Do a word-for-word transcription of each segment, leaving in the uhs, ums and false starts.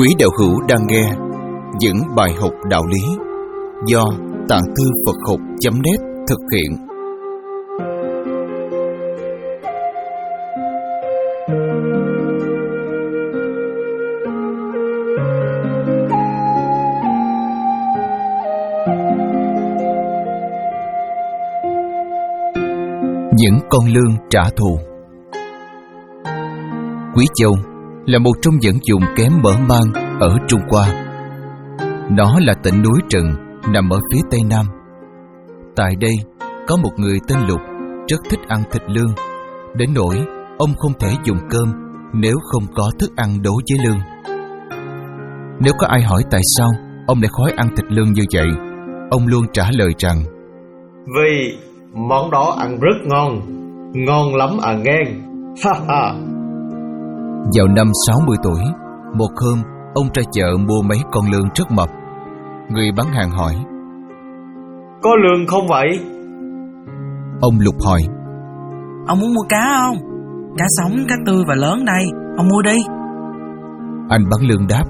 Quý đạo hữu đang nghe những bài học đạo lý do Tạng Thư Phật Học chấm net thực hiện. Những con lương trả thù. Quý Châu là một trong những vùng kém mở mang ở Trung Hoa. Nó là tỉnh núi Trần nằm ở phía tây nam. Tại đây có một người tên Lục rất thích ăn thịt lương, đến nỗi ông không thể dùng cơm nếu không có thức ăn đối với lương. Nếu có ai hỏi tại sao ông lại khói ăn thịt lương như vậy, ông luôn trả lời rằng: vì món đó ăn rất ngon, ngon lắm à ngang. Ha ha. Vào năm sáu mươi tuổi, một hôm ông ra chợ mua mấy con lương rất mập. Người bán hàng hỏi: có lương không vậy? Ông Lục hỏi: ông muốn mua cá không? Cá sống, cá tươi và lớn đây, ông mua đi. Anh bán lương đáp: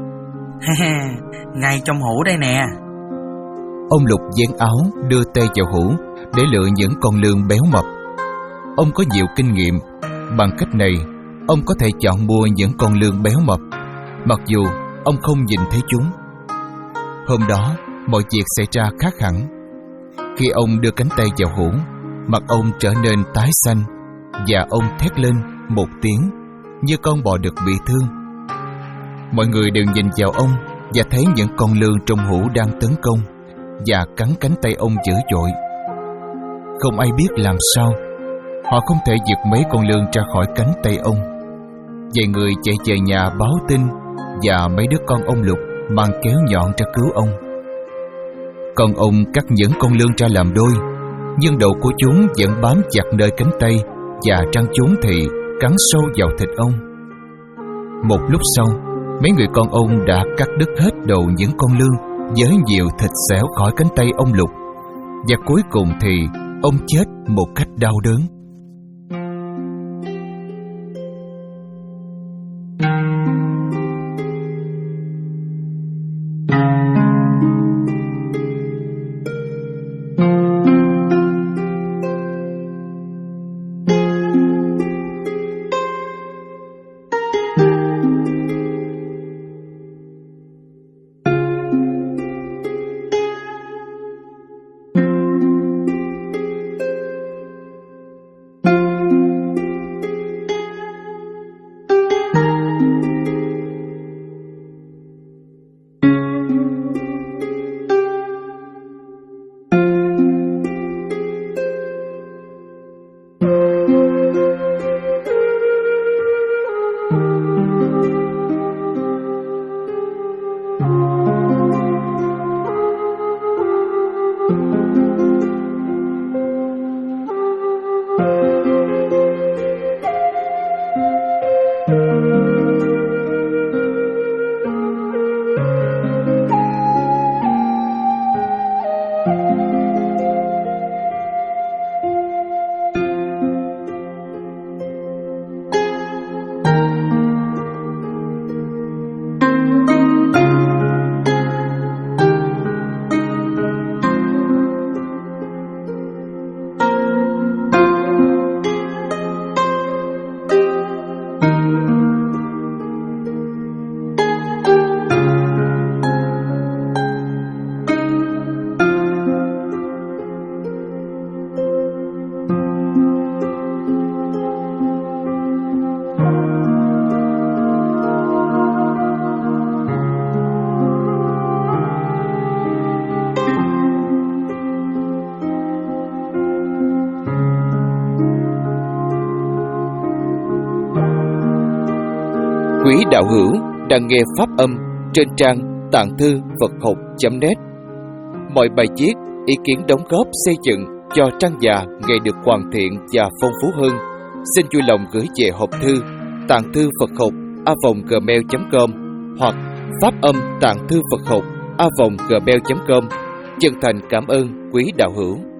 ngay trong hũ đây nè. Ông Lục vén áo đưa tay vào hũ để lựa những con lương béo mập. Ông có nhiều kinh nghiệm. Bằng cách này, ông có thể chọn mua những con lương béo mập, mặc dù ông không nhìn thấy chúng. Hôm đó, mọi việc xảy ra khác hẳn. Khi ông đưa cánh tay vào hũ, mặt ông trở nên tái xanh và ông thét lên một tiếng như con bò đực bị thương. Mọi người đều nhìn vào ông và thấy những con lương trong hũ đang tấn công và cắn cánh tay ông dữ dội. Không ai biết làm sao, họ không thể giật mấy con lương ra khỏi cánh tay ông. Vài người chạy về nhà báo tin và mấy đứa con ông Lục mang kéo nhọn ra cứu ông. Còn ông cắt những con lương ra làm đôi, nhưng đầu của chúng vẫn bám chặt nơi cánh tay và răng chúng thì cắn sâu vào thịt ông. Một lúc sau, mấy người con ông đã cắt đứt hết đầu những con lương với nhiều thịt xẻo khỏi cánh tay ông Lục, và cuối cùng thì ông chết một cách đau đớn. Quý đạo hữu đang nghe pháp âm trên trang Tạng Thư Phật Học chấm net. Mọi bài viết, ý kiến đóng góp xây dựng cho trang già ngày được hoàn thiện và phong phú hơn, xin vui lòng gửi về hộp thư Tạng Thư Phật Học a vòng gmail chấm com hoặc pháp âm Tạng Thư Phật Học a vòng gmail chấm com. Chân thành cảm ơn quý đạo hữu.